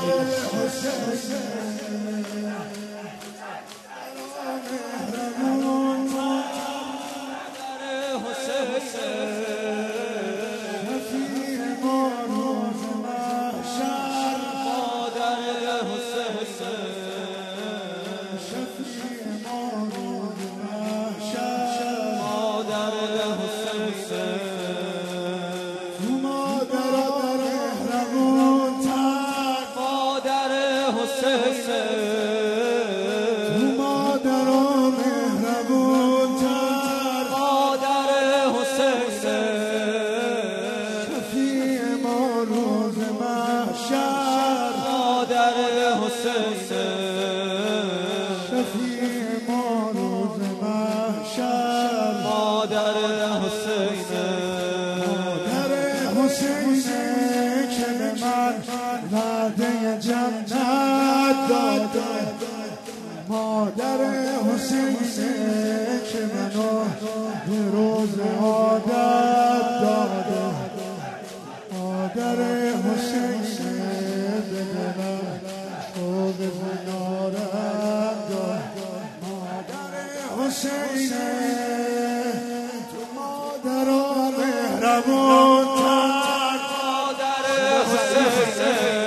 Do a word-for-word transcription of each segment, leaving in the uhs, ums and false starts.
مادر حسینه که منو به روز عادت داده، مادر حسینه به دلم شوق زنارم داده، مادر حسینه تو مادران مهربون تر، مادر حسینه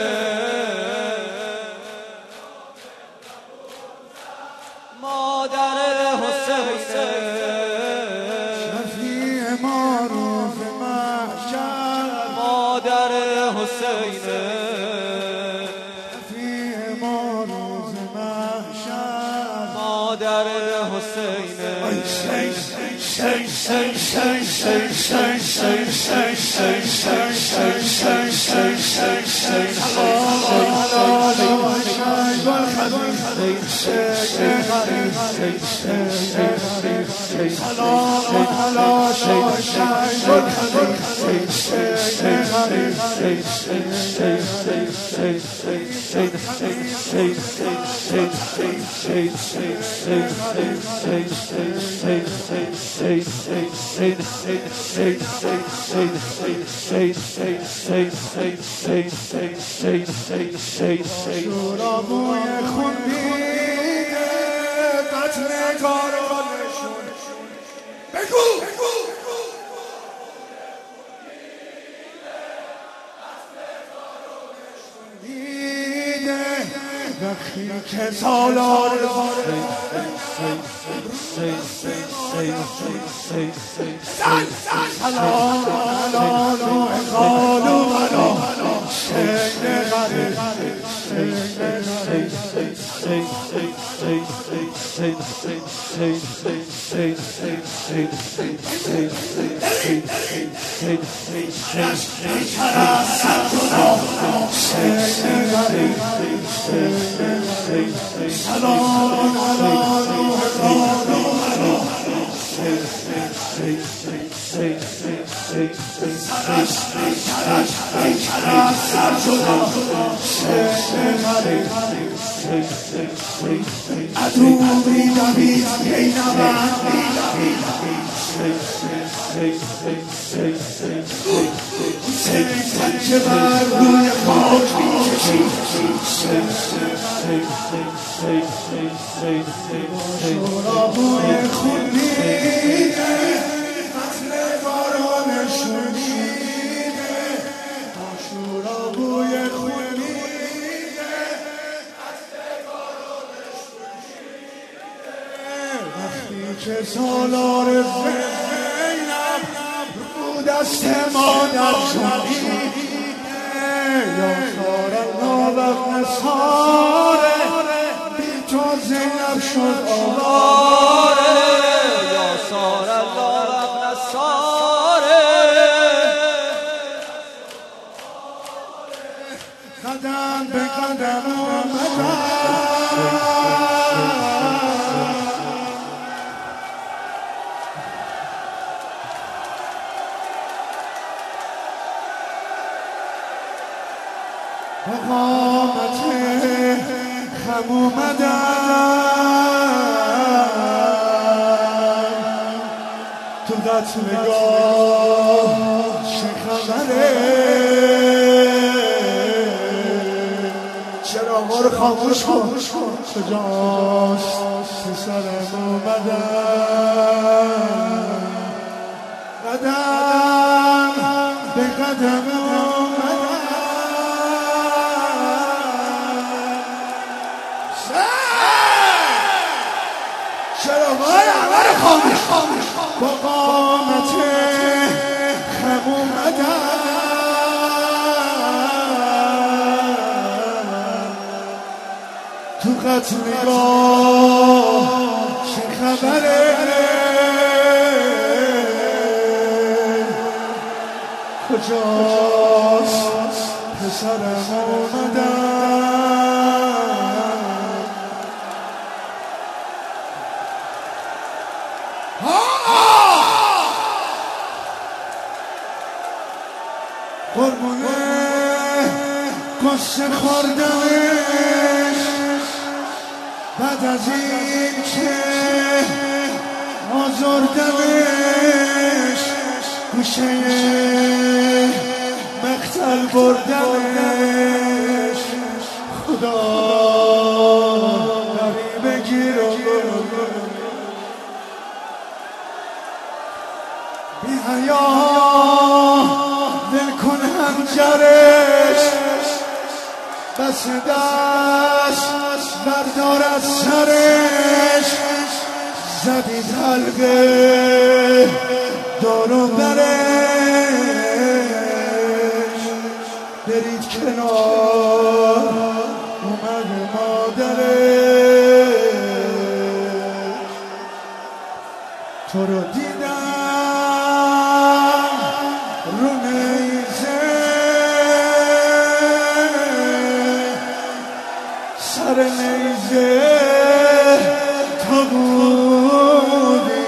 مادر حسینه شفیع ما روز محشر، مادر حسینه شفیع ما روز محشر، مادر حسینه شورابوی خون میده قتل کارانشون، بگو دیده وقتی که سالار سلام علالو اقالو بلا شیده غریب سلام علالو اقالو بلا ادو بیدوید بینوان سنچه بر روی خاک میکشید، شورابوی خون میده قتل بارانشون میده، شورابوی خون میده قتل بارانشون میده، وقتی که سالار زینب رو دست مادرشون میده، یا سارا نابق نصاره بی تو زینب شد آواره، یا سار الله نصاره قدم به قدم آمدن با قامت خم اومدن تو قتلگاه چه خبره، چراغا رو خاموش کن کجاست پسرم اومدم قدم به قدم اومدم چراغای همه رو خاموش با قامت خم اومدم تو قتلگاه چه خبره کجاست پسرم اومدم قربونه قصه خوردمش بعد از این که آزردمش گوشه مقتل بردمش خدا داری بگیر و بی حیا دل کن هنجرش بس دست بردار از سرش زدید حلقه دارو برش برید کنار اومد مادرش تو رو دیدم رو نیزه سر نیزه تو بودی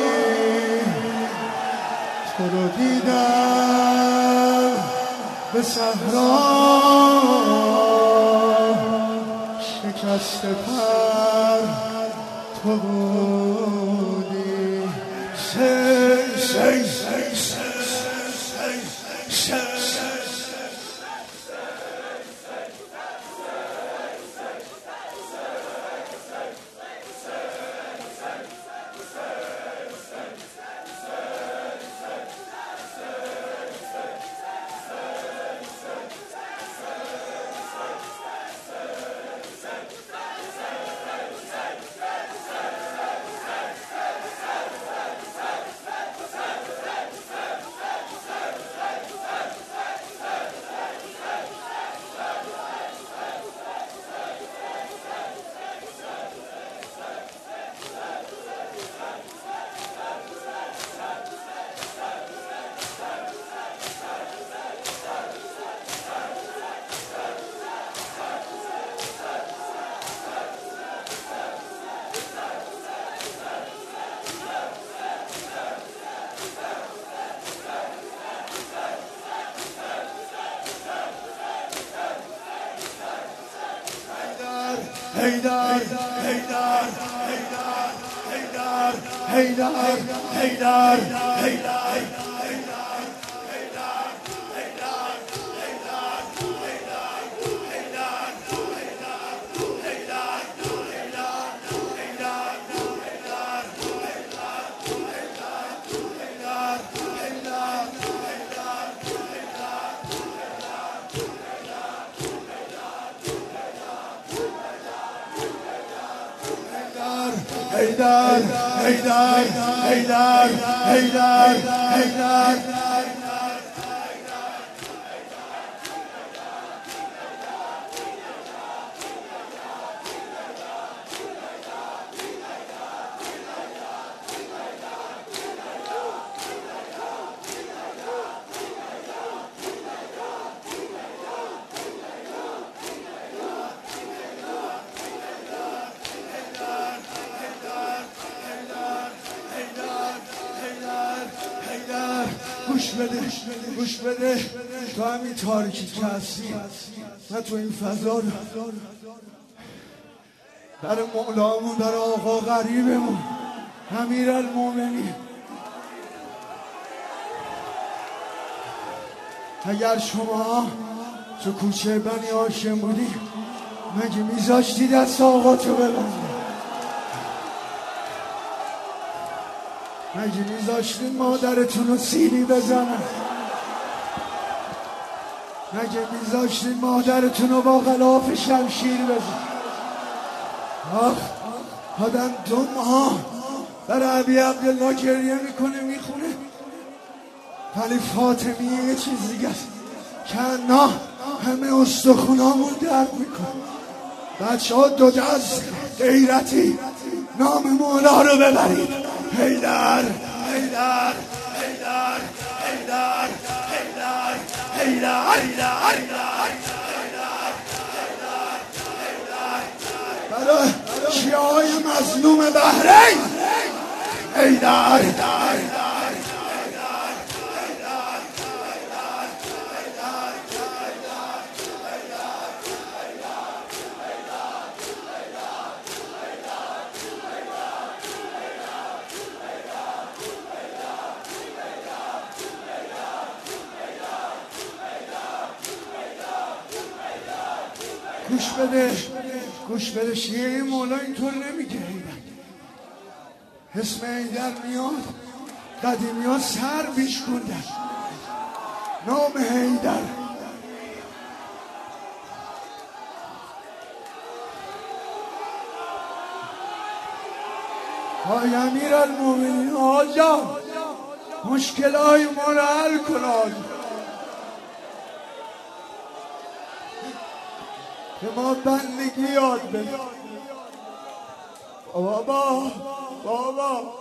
تو رو دیدم به صحرا شکست پر تو بودی شی شی شی شی Haydar, Haydar, Haydar, Haydar, Haydar, Haydar, Haydar. Haydar, Haydar, Haydar, Haydar, Haydar. گوش بده گوش بده تو همین تاریکی که هستی من تو این فضا رو برای مولامون برای آقا غریبمون امیرالمومنین اگر شما تو کوچه بنی هاشم بودی مگه میذاشتی دست آقاتو ببنده؟ مگه میذاشتی مادرتون رو سیلی بزنن؟ مگه میذاشتی مادرتون رو با غلاف شمشیر بزنن؟ آخ آدم دو ماه برای عبی عبدالله گریه میکنه میخونه، ولی فاطمیه یه چیز دیگه است که نه همه استخونامون درد میکنه. بچه ها دو دست غیرتی نام مولا رو ببرید. حیدر حیدر حیدر حیدر حیدر حیدر حیدر برای شیعه های مظلوم بحرین حیدر گوش بده گوش بده شیعه مولا اینطور نمیگه. اسم حیدر میاد قدیمی ها سر بیشکوندن نام حیدر. های امیر المومنین آجا مشکل های ما رو حل کن، که ما بندگی یاد بده. بابا بابا